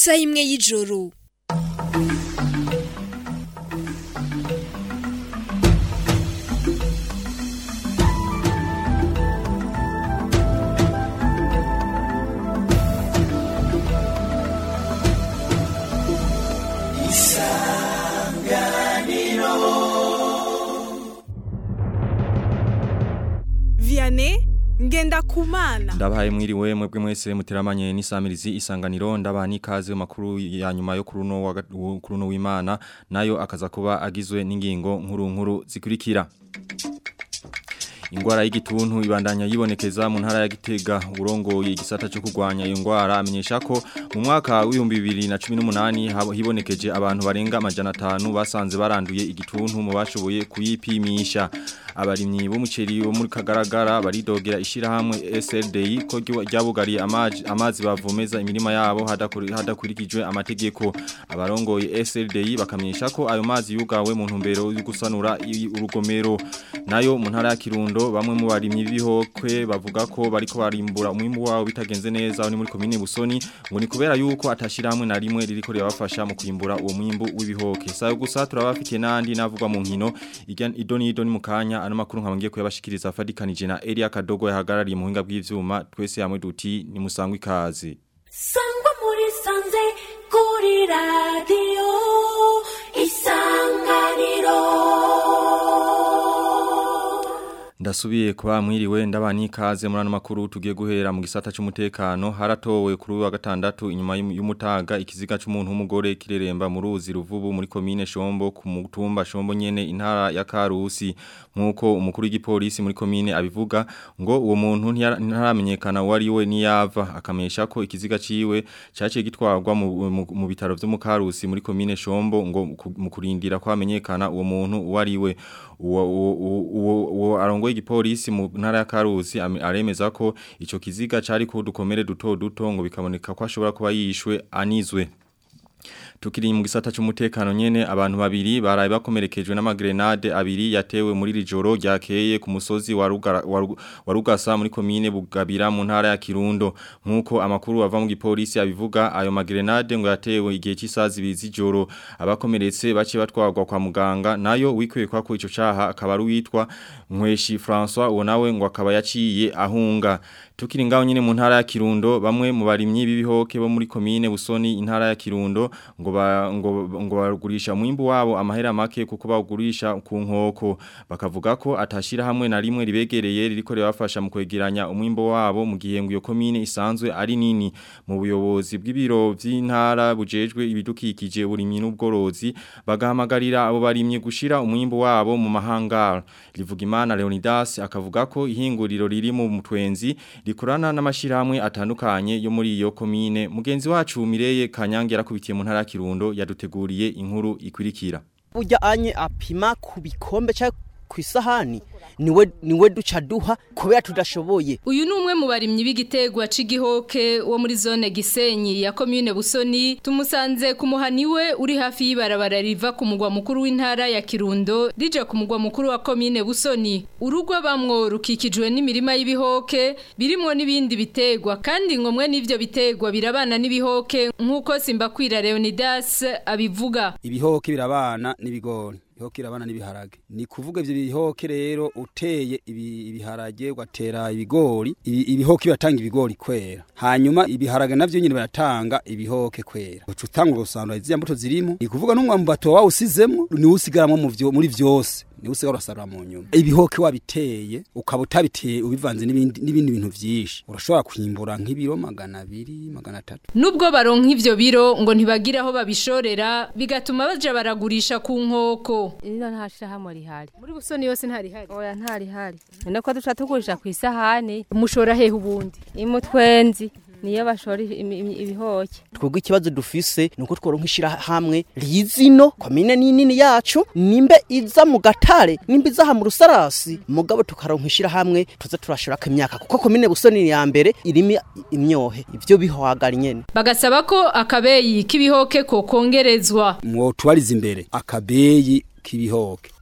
isaha imwe y'ijoro. Ngenda kumana ndabaye mwiriwe mwebwe mwese muteramanye n'isamirizi isanganiro ndabani ikaze makuru ya nyuma yo kuruno w'Imana nayo akaza kuba agizwe n'ingingo nkuru zikurikira. Ingwara y'igituntu ibandanya yibonekeza mu ntara ya Gitega urongoye igisata cyo kurwanya iyo ngwara amenyesha ko mu mwaka wa 2018 hibonekeje abantu barenga 500 basanze baranduye igituntu mu bashoboye kuyipimisha. Abarimyi b'umuceri wo muri Kagaragara baridogera ishirahamwe SLDI ko ryabugariye amazi bavomeza imirima yabo hadakurikijwe amategeko. Abarongoye SLDI bakamenyesha ko ayo mazi yugawe mu ntumbero yo gusanura urugomero. Nayo mu ntara ya Kirundo bamwe mu barimyi b'ibihokwe bavuga ko bariko barimbura umwimbu wabo bitagenze neza ni muri komine Busoni ngo ni kubera yuko atashirahamwe na rimwe ririko rirabafasha mu kwimbura uwo mwimbu w'ibihoke. Sayo gusa turabafitiye nandi navugwa mu nkino idoni mu kanya ano makuru nkabangiye kuyabashikiriza fadikanije na Elia Kadogo yahagarariye mu hinga bw'ivyuma twese yamwe duti ni musangwe ikaze. Sangwa muri sanze kuri radio Isanganiro. Ndasubiye kwa mwiriwe ndabani ikaze muri ano makuru tugiye guhera mu gisata cy'umutekano haratowe kuri wa gatandatu inyuma y'umutaga ikiziga cy'umuntu w'umugore kireremba mu ruzi ruvubu muri komine Shombo ku mutumba Shombo nyene intara ya Karusi nkuko umukuru w'igipolisi muri komine abivuga ngo uwo muntu ntaramenyekana wari we niyava akamesha ko ikiziga ciwe cyaciye gitwarwa mu bitaro byo mu Karusi muri komine Shombo ngo mu kurindira kwamenyekana uwo muntu wari we uwo arongoye igipolisi mu ntara ya Karusi aremeza ko ico kiziga cari ko dukomere duto ngo bikaboneka ko ashobora kuba yishwe anizwe. Tukiri mu gisata cy'umutekano nyene abantu babiri baraye bakomerekejwe n'amagrenade abiri yatewe muri rijoro ryakeye ku musozi wa Rugasa muri komine Bugabira mu ntara ya Kirundo nkuko amakuru ava mu gipolisi abivuga ayo magrenade ngo yatewe igihe cy'isazi bizijoro abakomeretse bace batwarwa kwa muganga nayo wikwekwa ko ico caha akaba ari witwa Nkweshi François uwo nawe ngo akaba yaciye ahunga. Tukiri ngaho nyene mu ntara ya Kirundo bamwe mu barimyi b'ibihoke bo muri komine Busoni intara ya Kirundo ngo bagurisha mwimbu wabo amahera make kuko bagurisha ku nkoko bakavuga ko atashira hamwe na rimwe ribegereye ririko ribafasha mu kwegeranya umwimbu wabo mu gihe ngo iyo komine isanzwe ari nini. Mu buyobozi bw'ibiro vy'intara bujejwe ibidukikije burimyi n'ubworozi bagahamagarira abo barimyi gushira umwimbu wabo mu mahangara. Livugimana Leonidas akavuga ko ihinguriro riri mu Mutwenzi rikorana n'amashirahamwe atandukanye yo muri iyo komine. Mugenzi wacu Mireye Kanyange yarakubitiye mu ntara ya Kirundo yaduteguriye inkuru ikurikira. Burya anye apima ku bikombe cya kwisahani niwe duca duha kubera tudashoboye. Uyu ni umwe mu barimyi b'igitegwa c'igihoke wo muri zone Gisenyi ya commune Busoni tumusanze ku muhaniwe uri hafi y'ibarabara riva ku mugwa mukuru w'intara ya Kirundo rije ku mugwa mukuru wa commune Busoni. Urugo bamwo rukikijwe n'imirima y'ibihoke birimwo n'ibindi bitegwa kandi ngomwe n'ivyo bitegwa birabana n'ibihoke nkuko Simbakwira Leonidas abivuga. Ibihoke birabana n'ibigori ibihoke birabana n'ibiharage ni kuvuga ivyo bihoke rero uteye ibiharage ugatera ibigori ibihoke biratanga ibigori kwera hanyuma ibiharage navyo nyine biratanga ibihoke kwera ucutanga urusando izi mbuto zirimo ni kuvuga n'umwa mbato wawe usizemo ni usigaramo muri vyose ni usigara usarura mu nyuma ibihoke wabiteye ukaba utabiteye ubivanze n'ibindi bintu vyinshi urashobora kwimbura nk'ibiro 200 300 nubwo baronka ivyo biro ngo ntibagira aho babishorera bigatuma baje baragurisha ku nkoko ino ntashira hamwe rihari muri Busoni yose ntari hari oya ntari hari nako duca tugurisha ku isahani mushora hehe ubundi Imutwenzi niyo bashora ibihoke. Twebwe ikibazo dufise nuko tworonka ishira hamwe rizino komine nini yacu nimbe iza mu Gatare nimbe iza mu Rusarasi mugabo tukaronka ishira hamwe tuza turashora imyaka kuko komine Busoni ya mbere irimi imyohe ivyo bihohagara nyene. Bagasaba ko akabeyi kibihoke ko kongerezwa. Mwo twariza imbere akabeyi kibihoke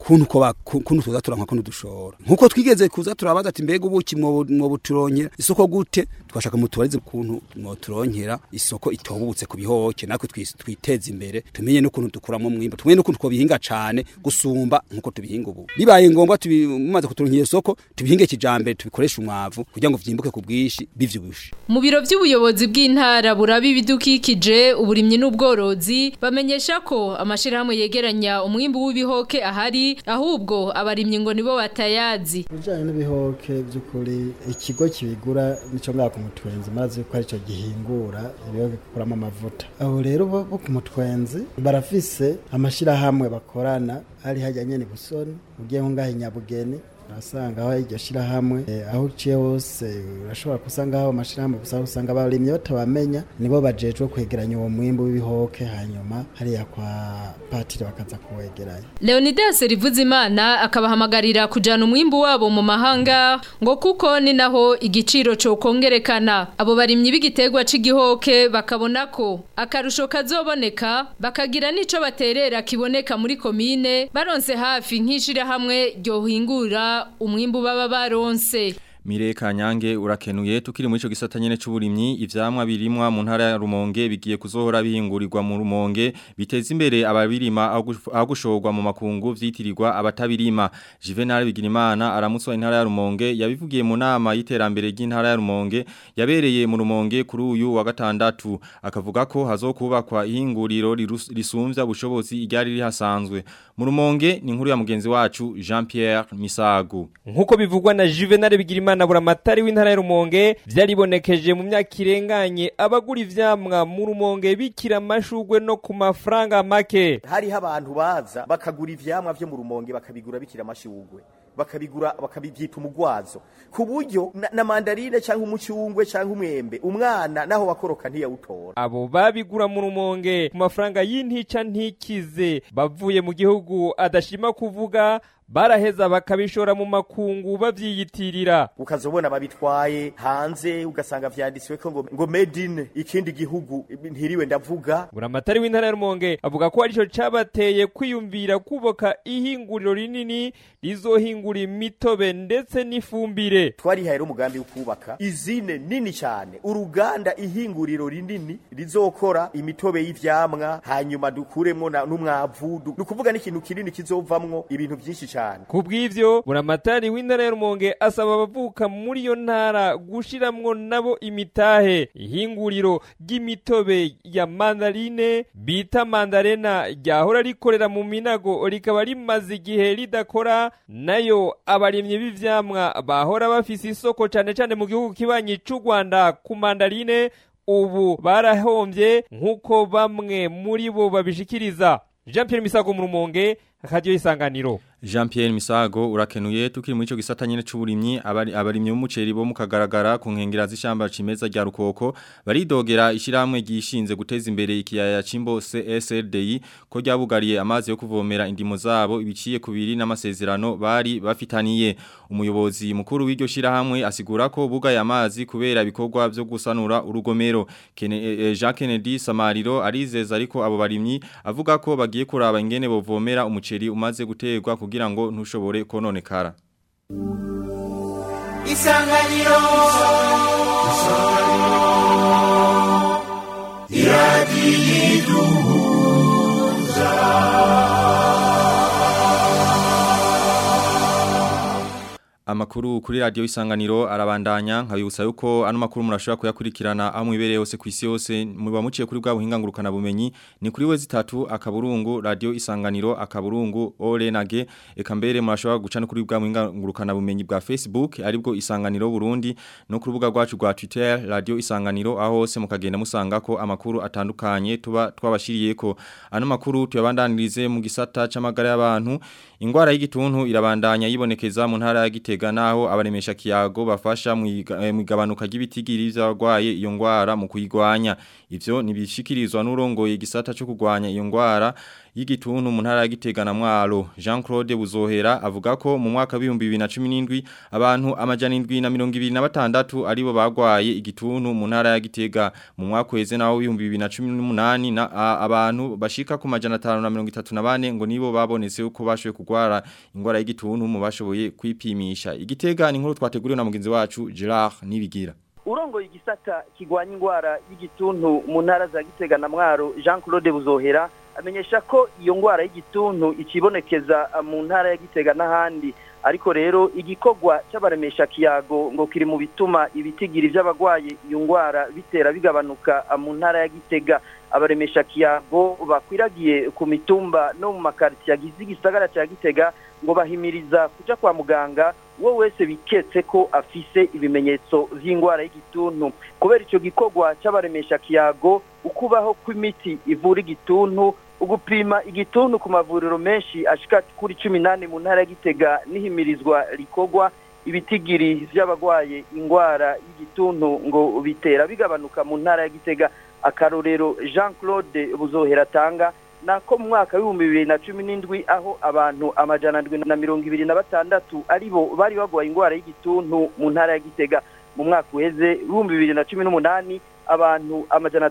kuntu tuza turanka kuntu dushora nkuko twigeze kuza turabaza ati mbega ubuki mwo buturonkera isoko gute twashaka mutubarize kuntu mwo turonkera isoko itobutse ku bihoke natwe twiteze imbere tumenye no kuntu dukuramo mwimbo tumenye no kuntu ko bihinga cane gusumba nkuko tubihinga ubu bibaye ngombwa tubimaze kuturonkera isoko tubihinge kijambere tubikoresha umwavu kugira ngo vyimbuke ku bwishi bivyubushe. Mu biro by'ubuyobozi bw'intara burabi bidukikije uburimyi n'ubworozi bamenyesha ko amashirahamwe yegeranya umwimbo w'ibihoke ahari ahubwo abarimyi ngo nibo batayazi. Bijanye n'ibihoke by'ukuri ikigo kibigura nico ngaka ku mutwenzi maze ko arico gihingura ibihoke kukuramo amavuta. Aho rero bo ku mutwenzi barafise amashirahamwe bakorana ari hajyanye ni Busoni ugiye ngahe Nyabugeni urasanga aho iryo shirahamwe aho uciye hose urashobora kusanga aho amashirahamwe gusa usanga abarimyi batabamenya nibo bajejwe kwegeranya uwo mwimbo w'ibihoke hanyuma hariya kwa patire bakaza kuwegeranya. Leonidas Rivuzimana akabahamagarira kujana umwimbo wabo mu mahanga ngo kuko ni naho igiciro cyo kongerekana. Abo barimyi b'igitegwa c'igihoke bakabona ko akarusho kazoboneka bakagira nico baterera kiboneka muri komine baronse hafi nk'ishira hamwe ryo hingura umwimbu baba baronse. Mireka Nyange urakenuye tukiri muri ico gisata nyene c'uburimyi ivyamwa birimwa mu ntara ya Rumonge bigiye kuzohora bihingurirwa mu Rumonge biteza imbere ababirima aho gushorwa mu makungu vyitirirwa abatabirima. Juvenal Bigirimana aramutswa intara ya Rumonge yabivugiye mu nama y'iterambere ry'intara ya Rumonge yabereye mu Rumonge kuri uyu wa gatandatu akavuga ko hazokubakwa ihinguriro risumvya bushobozi iryari rihasanzwe. Mu Rumonge ni inkuru ya mugenzi wacu Jean-Pierre Misago. Nkuko bivugwa na Juvenal Bigirimana buramatari w'intara ya Rumonge vyaribonekeje mu myaka irenganye abagura ivyamwa mu Rumonge bikira amashugwe no ku mafaranga make. Hari abantu baza bakagura ivyamwa vyo mu Rumonge bakabigura bikira amashugwe bakabibyita umugwazo ku buryo na mandarine cyangwa umucungwe cyangwa umwembe umwana naho wakoroka ntiyawutora. Abo babigura mu Rumonge ku mafaranga y'intica ntikize bavuye mu gihugu adashima kuvuga baraheza bakabishora mu makungu bavyiyitirira. Ukazobona babitwaye hanze ugasanga vyanditswe ko ngo made in ikindi gihugu ntiriwe ndavuga. Buramatari w'intara ya Rumonge avuga ko arico cabateye kwiyumvira kuboka ihinguriro rinini rizohingura imitobe ndetse n'ifumbire. Twari hayero umugambi ukubaka izine nini cyane uruganda ihinguriro rinini rizokora imitobe y'ivyamwa hanyuma dukuremo n'umwavu nukuvuga n'ikintu kinini kizovamwo ibintu byinshi cyane. Kubw'ivyo buramatari w'intara ya Rumonge asaba abavuka muri iyo ntara gushiramwo nabo imitahe ihinguriro ry'imitobe ya mandarine bita mandarena ryahora rikorera mu Minago rikaba rimaze igihe ridakora nayo abarimye b'ivyamwa bahora bafise isoko cane mu gihugu kibanyi c'u Rwanda ku mandarine ubu barahombye nkuko bamwe muri bo babishikiriza. Jean-Pierre Misago mu Rumonge Radio Isanganiro. Jean-Pierre Misago urakenuye tukiri muri ico gisata nyene c'uburimyi abarimyi b'umuceri bo mukagaragara ku nkengera z'ishamba cimeza rya Rukoko baridogera ishiramwe gishinze guteza imbere ikiyaya cimbo CSLDI ko ryabugariye amazi yo kuvomera indimo zabo ibiciye kubiri n'amasezerano bari bafitaniye. Umuyobozi mukuru w'iryo shirahamwe asigura ko bugaye amazi kubera ibikorwa byo gusanura urugomero. Jean Kennedy Samariro arizeza ariko abo barimyi avuga ko bagiye kuraba ingene bovomera umuceri umaze guterwa kugira ngo ntushobore kononekara. Isanganiro Amakuru kuri radio Isanganiro arabandanya nkabibutsa yuko ano makuru murashobora kuyakurikirana aho mwibereye hose kwisi yose muba muciye kuri bwa buhinga ngurukana bumenyi ni kuri we zitatu akaburungu radio Isanganiro akaburungu orenage eka mbere murashobora guca no kuri bwa buhinga ngurukana bumenyi bwa Facebook aribwo Isanganiro Burundi no ku rubuga rwacu rwa Twitter radio Isanganiro aho hose mukagenda musanga ko amakuru atandukanye tuba twabashiriyeko. Ano makuru tuyabandanirize mu gisata c'amagara y'abantu. Ingwara y'igituntu irabandanya yibonekeza mu ntara ya Gitega naho abaremesha kiyago bafasha mu igabanuka ry'ibitigiri by'abarwaye iyo ngwara mu kuyigwanya. Ivyo nibishikirizwa n'urongoye igisata cyo kugwanya iyo ngwara y'igituntu mu ntara ya Gitega na Mwaro. Jean-Claude Buzohera avuga ko mu mwaka wa 2017 abantu amajana 726 aribo bagwaye igituntu mu ntara ya Gitega. Mu mwaka weze nawo 2018 na abantu bashika ku majana 534 ngo nibo babonetse uko bashoboye kugwara ingwara y'igituntu mu bashoboye kwipimisha. Igitega ni nkuru twateguriwe na mugenzi wacu Gerard Nibigira. Urongo igisata kigwanya ingwara y'igituntu mu ntara za Gitega na Mwaro Jean-Claude Buzohera amenyesha ko iyo ngwara y'igituntu ikibonekeza mu ntara ya Gitega n'ahandi, ariko rero igikogwa cy'abaremesha kiyago ngo kiri mu bituma ibitigiri by'abagwaye iyo ngwara bitera bigabanuka mu ntara ya Gitega. Abaremesha kiyago bakwiragiye ku mitumba no mu makarti yagize igisagara cya Gitega ngo bahimiriza kuja kwa muganga wo wese biketse ko afise ibimenyetso vy'ingwara y'igituntu. Kubera ico gikogwa cy'abaremesha kiyago, ukubaho kw'imiti ivura igituntu, ugupima igituntu ku mavuriro menshi ashika kuri 18 mu ntara ya Gitega n'ihimirizwa rikogwa, ibitigiri vy'abagwaye ingwara y'igituntu ngo bitera bigabanuka mu ntara ya Gitega. Akarorero Jean-Claude Buzohera tanga nako mu mwaka wa 2017 aho abantu amajana 726 aribo bari bagwaye ingwara y'igituntu mu ntara ya Gitega. Mu mwaka uheze 2018 abantu amajana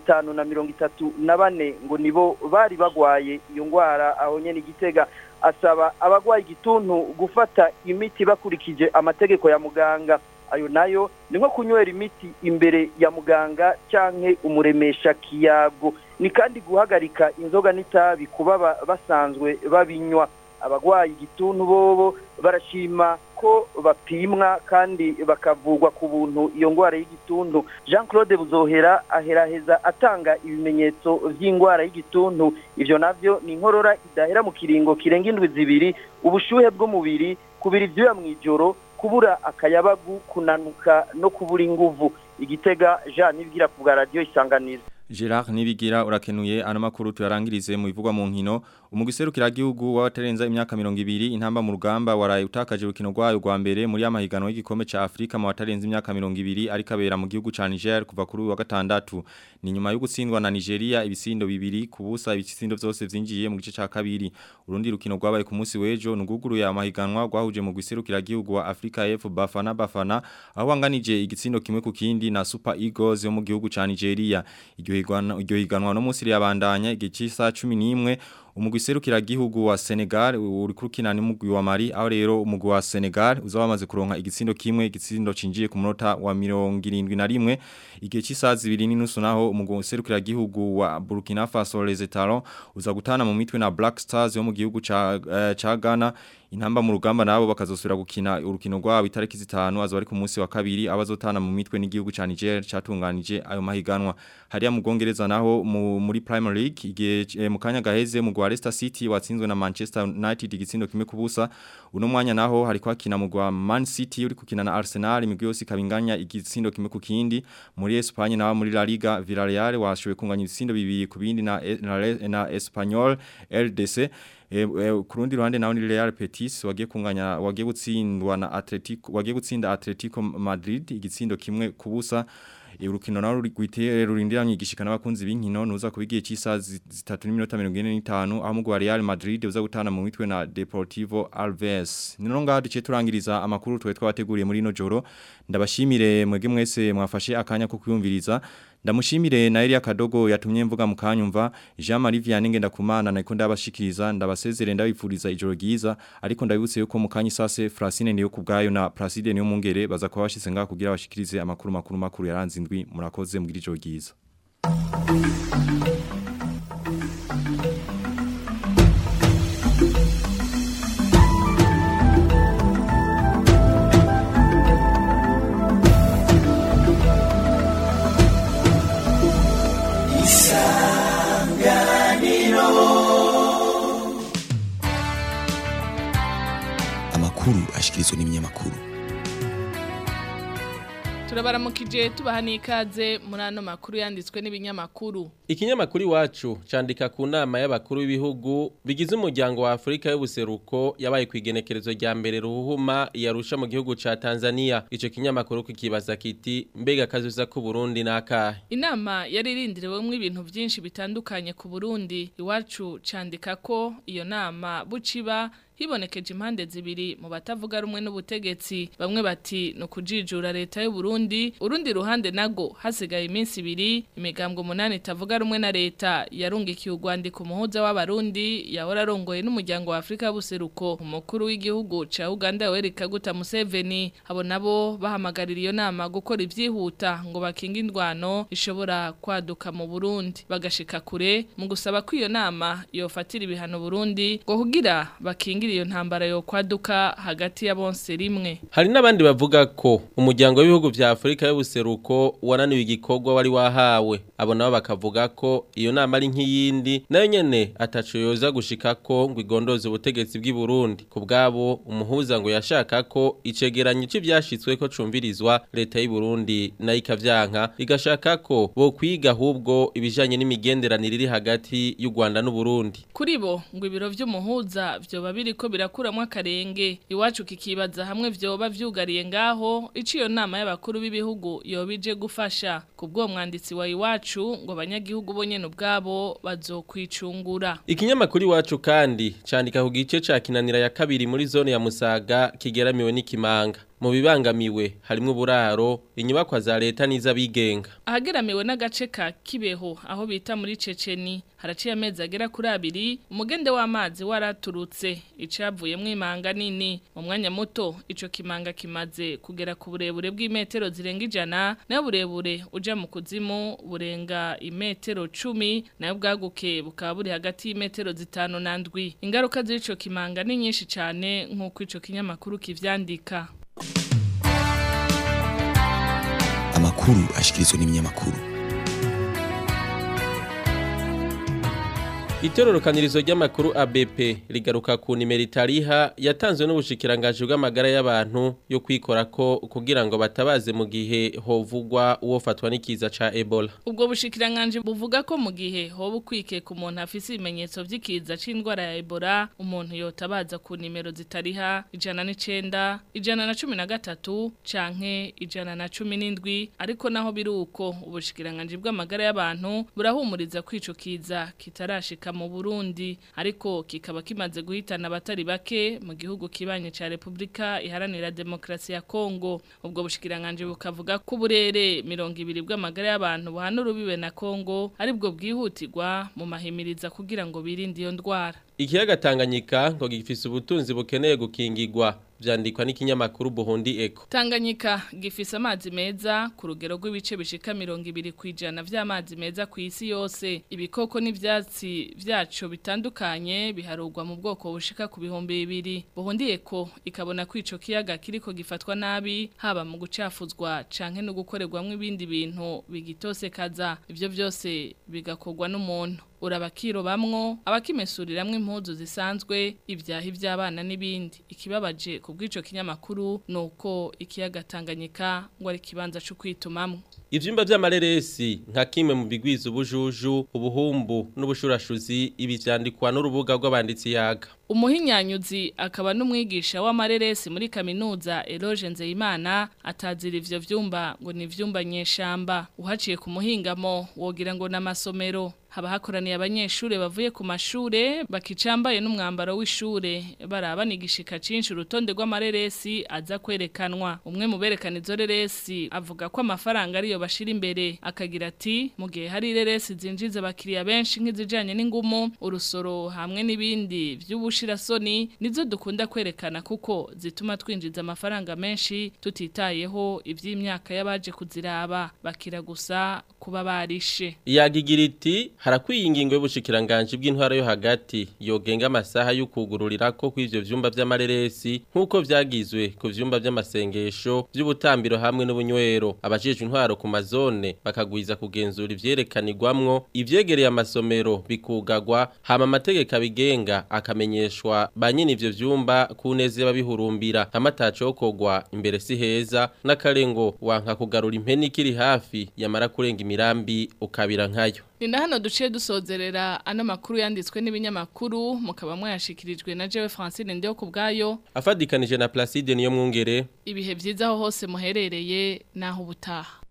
534 ngo nibo bari bagwaye iyo ngwara aho nyene Gitega. Asaba abagwaye igituntu gufata imiti bakurikije amategeko ya muganga. Ayo nayo ni nko kunywera imiti imbere ya muganga canke umuremesha kiyago, ni kandi guhagarika inzoga n'itabi kuba basanzwe babinywa. Abagwaye igituntu bobo barashima ko bapimwa kandi bakavugwa ku buntu iyo ngwara y'igituntu. Jean-Claude Buzohera aheraheza atanga ibimenyetso vy'ingwara y'igituntu. Ivyo navyo ni inkorora idahera mu kiringo kirenga indwi zibiri, ubushuhe bw'umubiri, kubira ivyuya mwijoro, kubura akayabagu, kunanuka no kubura inguvu. Igitega Jean Nibigira ku radio Isanganiro. Gerard Nibigira urakenuye ano makuru tuyarangirize mu bivugwa mu nkino. Umugiserukira gihugu w'abatarenza imyaka 200 intamba mu rugamba waraye utakaje urukino rwayo rwa mbere muri amahiganwa y'igikombe ca Afrika mu batarenza imyaka 200 ari kabera mu gihugu ca Niger kuva kuri wa gatandatu. Ni nyuma yo gutsindwa na Nigeria ibisindo 2 kubusa, ibisindo byose vyinjiye mu gice ca kabiri. Urundi rukino rwabaye ku munsi w'ejo nuguguru ya amahiganwa rwahuje mu giserukira gihugu wa Afrika F Bafana aho wanganije igitsindo kimwe ku kindi na Super Eagles yo mu gihugu ca Nigeria. Iryo higanwa no munsi yabandanya igicisa 11 umugwiserukira gihugu wa Senegal uri kurukina n'umugwi wa Mali, aho rero umugwi wa Senegal uzaba wamaze kuronka igitsindo kimwe, igitsindo cinjiye ku munota wa 71 igihe cy'isazi 2:30 naho umugwiserukira gihugu wa Burkina Faso Les Talons uza gutana mu mitwe na Black Stars yo mu gihugu ca Ghana. Intamba mu rugamba nabo bakazosubira gukina urukino rwabo itariki 5 azo ari ku munsi wa kabiri abazotana mu mitwe n'igihugu ca Niger catunganije ayo mahiganwa. Hariya mu Bwongereza naho muri Premier League igihe mu kanya gaheze mu Leicester City watsinzwe na Manchester United igitsindo kimwe kubusa. Uno mwanya naho hari kwakina mu Man City uri kukina na Arsenal imigwi yose kabinganya igitsindo kimwe ku kindi. Muri Espagne naho muri La Liga Villarreal washowe kunganya ibitsindo bibiri ku bindi na Espanyol LDC. Kurundi ruhande naho ni Real Betis wagiye gutsinda Atletico Madrid igitsindo kimwe kubusa. Urukino naho rurindiranye igishikana abakunzi b'inkino nuza kubigiye cy'isazi 3:45 aho mu Real Madrid uza gutana mu mitwe na Deportivo Alaves. Nino ngaho duce turangiriza amakuru twateguriye muri no joro. Ndabashimire mwege mwese mwafashe akanya ko kuyumviriza. Ndamushimire na Elia Kadogo yatumye mvuga mu kanyumva. Jean Marie Vianney Ngendakumana nako ndabashikiriza, ndabasezere ndabifuriza ijoro ryiza, ariko ndabibutse yuko mu kanyi sase Francine niyo kubgayo na Placide niyo mungere baza kuba bashitse ngaho kugira bashikirize amakuru yaranze indwi. Murakoze mugira ijoro ryiza. Amakuru ashikirizwa n'ibinyamakuru. turabaramukije tubaha n'ikaze muri ano makuru yanditswe n'ibinyamakuru. Ikinyamakuru Iwacu candika ku nama y'abakuru b'ibihugu bigize umuryango wa Afrika y'ubuseruko yabaye kwigenekerezo rya mbere ruhuma yarusha mu gihugu ca Tanzania. Ico kinyamakuru kikibaza kiti mbega kazuza ku Burundi nakahe. Inama yaririndiriwemwo ibintu byinshi bitandukanye ku Burundi. Iwacu candika ko iyo nama buciba hibonekeje impande zibiri mu batavuga rumwe n'ubutegetsi. Bamwe bati no kujijura leta y'u Burundi, urundi ruhande nago hasigaye iminsi ibiri imigambwe 8 itavuga rumwe na leta yarungikiye urwandiko umuhuza w'abarundi yahora arongoye n'umuryango wa Afrika y'ubuseruko. Umukuru w'igihugu ca Uganda Yoweri Kaguta Museveni abo nabo bahamagarira iyo nama gukora ivyihuta ngo bakinga indwano ishobora kwaduka mu Burundi, bagashika kure mu gusaba ko iyo nama yofatira ibihano Burundi ngo kugira bakinga iyo ntambara yo kwaduka hagati ya bonse rimwe. Hari n'abandi bavuga ko umuryango w'ibihugu vya Afrika y'ubuseruko wananiwe igikorwa wari wahawe. Abo nabo bakavuga ko iyo nama ari nk'iyindi nayo nyene ataco yoza gushika ko ngo igondoze ubutegetsi bw'i Burundi. Ku bwabo umuhuza ngo yashaka ko icegeranyo c'ivyashitswe ko cumvirizwa leta y'u Burundi nayo ikavyanka igashaka ko bo kwiga ahubwo ibijanye n'imigenderanire iri hagati y'u Rwanda n'u Burundi. Kuri bo ngo ibiro vy'umuhuza vyoba biriko birakuramwo akarenge. Iwacu kikibaza hamwe vyoba vyugariye ngaho iciyo nama y'abakuru b'ibihugu yobije gufasha. Kubwo mwanditsi wa Iwacu ngo abanyagihugu bonyene ubwabo bazokwicungura. Ikinyamakuru Iwacu kandi candika ku gice ca Kinanira ya kabiri muri zone ya Musaga kigeramiwe n'ikimanga. Mu bibangamiwe harimo uburaro, inyubakwa za leta n'iz'abigenga. Ahageramiwe n'agace ka Kibeho aho bita muri Ceceni haraciye amezi agera kuri 2 umugende w'amazi waraturutse icavuyemwe imanga nini. Mu mwanya muto ico kimanga kimaze kugera ku burebure bw'imetero zirenga 100 nayo burebure uja mu kuzimu burenga imetero 10 nayo bwaguke bukaba buri hagati y'imetero 5 na 7. Ingaruka z'ico kimanga ni nyinshi cyane nk'uko ico kinyamakuru kivyandika. Amakuru ashikirizwa n'ibinyamakuru. Itororokanirizo ry'amakuru ABP rigaruka ku nimero itariha yatanzwe n'ubushikiranganje bw'amagara y'abantu yo kwikora ko kugira ngo batabaze mu gihe hovugwa uwo fatwa n'ikiza ca Ebola. Ubwo bushikiranganje buvuga ko mu gihe hoba kwike ku muntu afise ibimenyetso vy'ikiza c'indwara ya Ebola umuntu yotabaza ku nimero zitariha 109 113 canke 117 ariko naho biruko ubushikiranganje bw'amagara y'abantu burahumuriza kwico kiza kitarashika mu Burundi ariko kikaba kimaze guhitana abatari bake mu gihugu kibanye ca Republika Iharanira Demokrasi ya Kongo. Ubwo bushikiranganje bukavuga ko burere 200 bw'amagara y'abantu buhanura bibe na Kongo aribwo bwihutirwa mu mahimiriza kugira ngo birinde iyo ndwara. Ikiyaga Tanganyika ngo gifise ubutunzi bukeneye gukingirwa vyandikwa n'ikinyamakuru Burundi Eco. Tanganyika gifise amazi meza ku rugero rw'ibice bishika 200% vy'amazi meza ku isi yose. Ibikoko n'ivyatsi vyaco bitandukanye biharurwa mu bwoko bushika ku 200. Burundi Eco ikabona ko ico kiyaga kiriko gifatwa nabi haba mu gucafuzwa canke no gukorerwamwo ibindi bintu bigitosekaza. Ivyo vyose bigakorwa n'umuntu. Urabakiro bamwo abakimesuriramwe impuzu zisanzwe ibyahi by'abana n'ibindi. Ikibabaje kubw'ico kinyamakuru nuko ikiyaga Tanganyika ngo ari kibanza cyo kwitumamwe. Ivyumba vy'amareresi nka kimwe mu bigwiza ubujuju, ubuhumbu n'ubushurashuzi ibi vyandikwa n'urubuga rw'abanditsi yaga. Umuhinyanyuzi akaba n'umwigisha w'amareresi muri kaminuza Eloge Nzeyimana atazira ivyo vyumba ngo ni vyumba nyeshamba. Uhaciye ku muhingamo wogira ngo n'amasomero. Haba hakoraniye abanyeshure bavuye ku mashure bakicambaye n'umwambaro w'ishure baraba nigishika cinshi urutonde rw'amareresi aza kwerekanwa. Umwe mu berekana izo reresi avuga ko amafaranga ariyo bashira imbere akagira ati mu gihe hari reresi zinjiza abakiriya benshi nk'izijanye n'ingumu urusoro hamwe n'ibindi vy'ubushirasoni nizo dukunda kwerekana kuko zituma twinjiza amafaranga menshi tutitayeho ivy'imyaka y'abaje kuziraba bakira gusa kuba barishe. Yagigira iti harakwiye ingingo y'ubushikiranganje bw'intwara yo hagati yogenga amasaha yo kugururira ko kw'ivyo vyumba vy'amareresi nkuko vyagizwe ku vyumba vy'amasengesho vy'ubutambiro hamwe n'ubunywero. Abajejwe intwaro ku mazone bakagwiza kugenzura ivyerekanirwamwo ivyegereye amasomero bikugagwa hama amategeko abigenga akamenyeshwa banyine ivyo vyumba kuneze y'ababihurumbira amatacokogwa imbere si heza n'akarengo wanka kugarura impeni kiri hafi yamara kurenga imirambi ukabira nkayo. Ni na hano duciye dusozerera ano makuru yanditswe n'ibinyamakuru mukaba mwayashikirijwe na jewe Francine Ndeho kubgayo afadikanije na Placide niyo mwungere. Ibihe vyiza aho hose muherereye naho ubutaha.